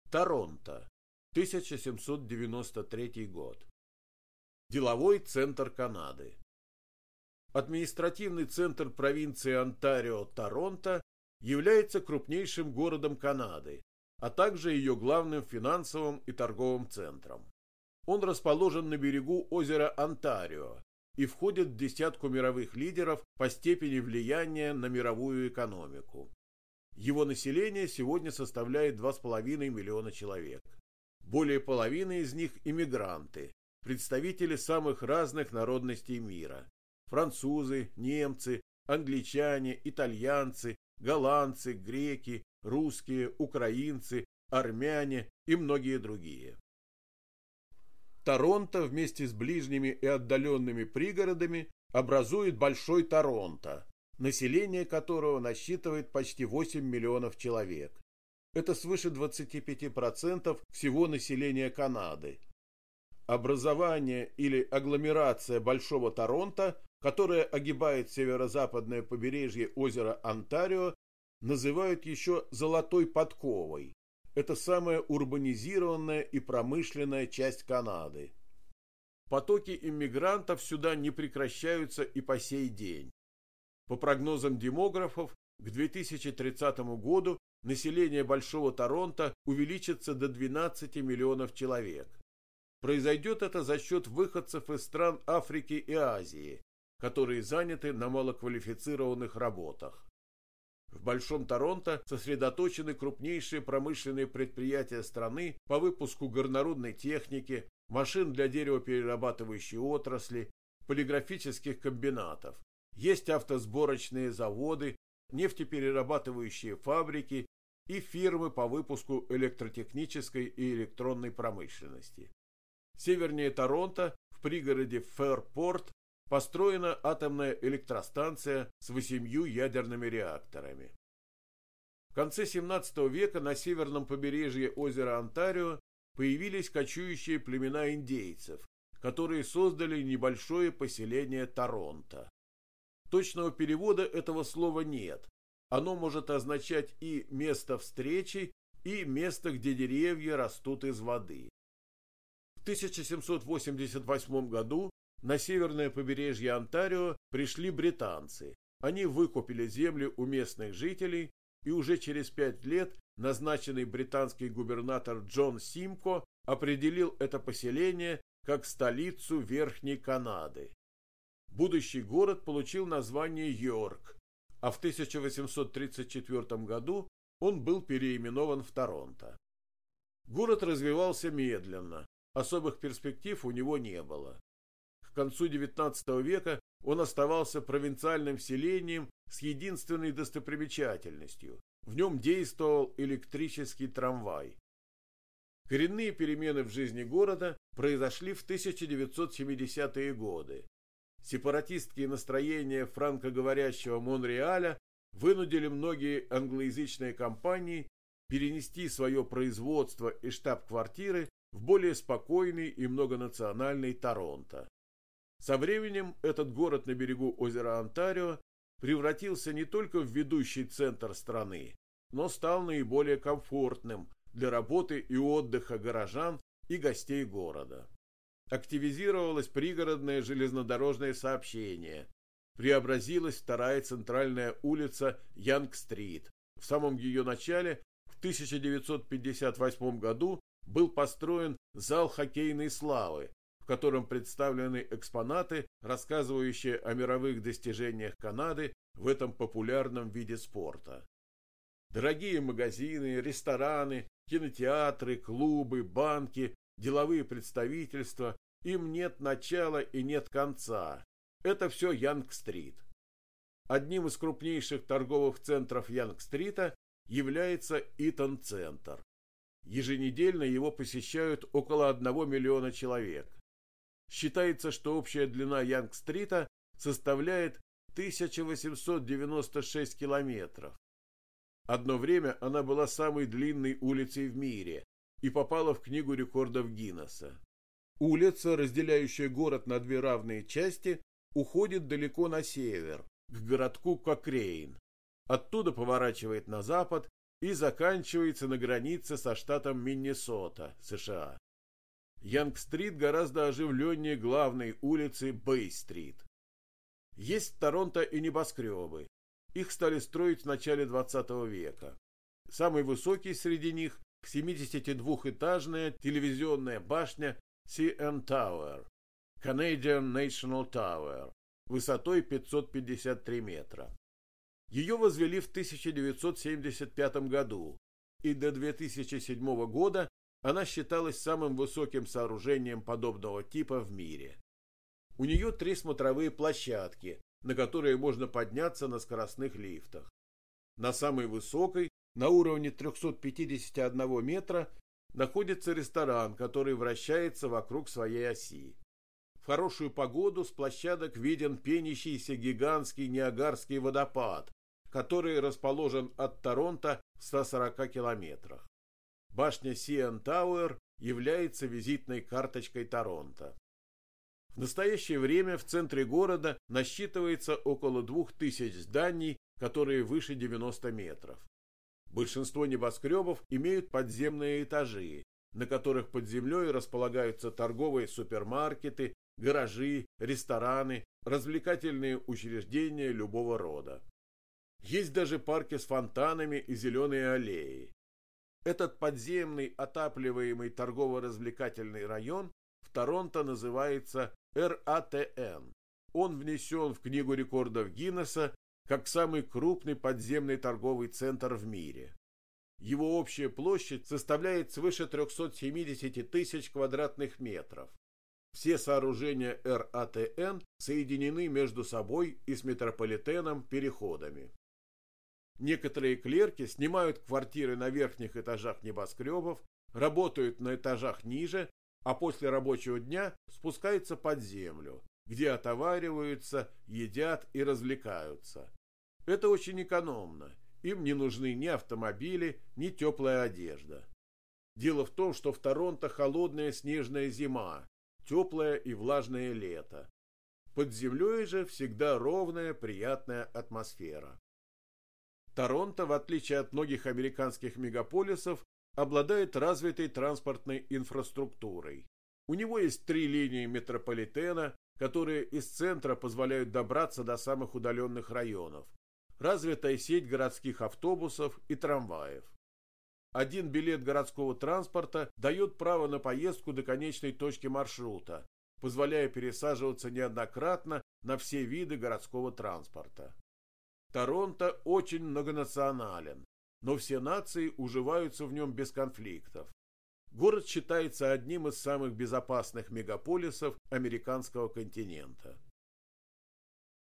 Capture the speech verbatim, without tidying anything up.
Торонто, тысяча семьсот девяносто третий год. Деловой центр Канады. Административный центр провинции Онтарио Торонто является крупнейшим городом Канады, а также ее главным финансовым и торговым центром. Он расположен на берегу озера Онтарио и входит в десятку мировых лидеров по степени влияния на мировую экономику. Его население сегодня составляет два с половиной миллиона человек. Более половины из них иммигранты, представители самых разных народностей мира: французы, немцы, англичане, итальянцы, голландцы, греки, русские, украинцы, армяне и многие другие. Торонто вместе с ближними и отдаленными пригородами образует Большой Торонто, население которого насчитывает почти восемь миллионов человек. Это свыше двадцати пяти процентов всего населения Канады. Образование или агломерация Большого Торонто, которая огибает северо-западное побережье озера Онтарио, называют еще «золотой подковой». Это самая урбанизированная и промышленная часть Канады. Потоки иммигрантов сюда не прекращаются и по сей день. По прогнозам демографов, к две тысячи тридцатому году население Большого Торонто увеличится до двенадцати миллионов человек. Произойдет это за счет выходцев из стран Африки и Азии, которые заняты на малоквалифицированных работах. В Большом Торонто сосредоточены крупнейшие промышленные предприятия страны по выпуску горнорудной техники, машин для деревоперерабатывающей отрасли, полиграфических комбинатов. Есть автосборочные заводы, нефтеперерабатывающие фабрики и фирмы по выпуску электротехнической и электронной промышленности. Севернее Торонто, в пригороде Фэрпорт, построена атомная электростанция с восемью ядерными реакторами. В конце семнадцатого века на северном побережье озера Онтарио появились кочующие племена индейцев, которые создали небольшое поселение Торонто. Точного перевода этого слова нет. Оно может означать и место встречи, и место, где деревья растут из воды. В тысяча семьсот восемьдесят восьмом году на северное побережье Онтарио пришли британцы. Они выкупили землю у местных жителей, и уже через пять лет назначенный британский губернатор Джон Симко определил это поселение как столицу Верхней Канады. Будущий город получил название Йорк, а в тысяча восемьсот тридцать четвёртом году он был переименован в Торонто. Город развивался медленно, особых перспектив у него не было. К концу девятнадцатого века он оставался провинциальным селением с единственной достопримечательностью. В нем действовал электрический трамвай. Коренные перемены в жизни города произошли в тысяча девятьсот семидесятые годы. Сепаратистские настроения франкоговорящего Монреаля вынудили многие англоязычные компании перенести свое производство и штаб-квартиры в более спокойный и многонациональный Торонто. Со временем этот город на берегу озера Онтарио превратился не только в ведущий центр страны, но стал наиболее комфортным для работы и отдыха горожан и гостей города. Активизировалось пригородное железнодорожное сообщение, преобразилась вторая центральная улица Янг-стрит. В самом ее начале в тысяча девятьсот пятьдесят восьмом году был построен зал хоккейной славы, в котором представлены экспонаты, рассказывающие о мировых достижениях Канады в этом популярном виде спорта. Дорогие магазины, рестораны, кинотеатры, клубы, банки, деловые представительства — им нет начала и нет конца. Это все Янг-стрит. Одним из крупнейших торговых центров Янг-стрита является Итон-центр. Еженедельно его посещают около одного миллиона человек. Считается, что общая длина Янг-стрита составляет тысяча восемьсот девяносто шесть километров. Одно время она была самой длинной улицей в мире и попала в книгу рекордов Гиннесса. Улица, разделяющая город на две равные части, уходит далеко на север, к городку Кокрейн. Оттуда поворачивает на запад и заканчивается на границе со штатом Миннесота, США. Янг-стрит гораздо оживленнее главной улицы Бэй-стрит. Есть в Торонто и небоскребы. Их стали строить в начале двадцатого века. Самый высокий среди них – семидесятидвухэтажная телевизионная башня си эн Tower, Canadian National Tower, высотой пятьсот пятьдесят три метра. Ее возвели в тысяча девятьсот семьдесят пятом году, и до две тысячи седьмого года она считалась самым высоким сооружением подобного типа в мире. У нее три смотровые площадки, на которые можно подняться на скоростных лифтах. На самой высокой, на уровне трехсот пятидесяти одного метра, находится ресторан, который вращается вокруг своей оси. В хорошую погоду с площадок виден пенящийся гигантский Ниагарский водопад, который расположен от Торонто в ста сорока километрах. Башня си эн Tower является визитной карточкой Торонто. В настоящее время в центре города насчитывается около двух тысяч зданий, которые выше девяноста метров. Большинство небоскребов имеют подземные этажи, на которых под землей располагаются торговые супермаркеты, гаражи, рестораны, развлекательные учреждения любого рода. Есть даже парки с фонтанами и зеленые аллеи. Этот подземный отапливаемый торгово-развлекательный район в Торонто называется эр а тэ эн. Он внесен в Книгу рекордов Гиннесса как самый крупный подземный торговый центр в мире. Его общая площадь составляет свыше трехсот семидесяти тысяч квадратных метров. Все сооружения эр а тэ эн соединены между собой и с метрополитеном переходами. Некоторые клерки снимают квартиры на верхних этажах небоскребов, работают на этажах ниже, а после рабочего дня спускаются под землю, где отовариваются, едят и развлекаются. Это очень экономно. Им не нужны ни автомобили, ни теплая одежда. Дело в том, что в Торонто холодная снежная зима, теплое и влажное лето. Под землей же всегда ровная, приятная атмосфера. Торонто, в отличие от многих американских мегаполисов, обладает развитой транспортной инфраструктурой. У него есть три линии метрополитена, которые из центра позволяют добраться до самых удаленных районов. Развитая сеть городских автобусов и трамваев. Один билет городского транспорта дает право на поездку до конечной точки маршрута, позволяя пересаживаться неоднократно на все виды городского транспорта. Торонто очень многонационален, но все нации уживаются в нем без конфликтов. Город считается одним из самых безопасных мегаполисов американского континента.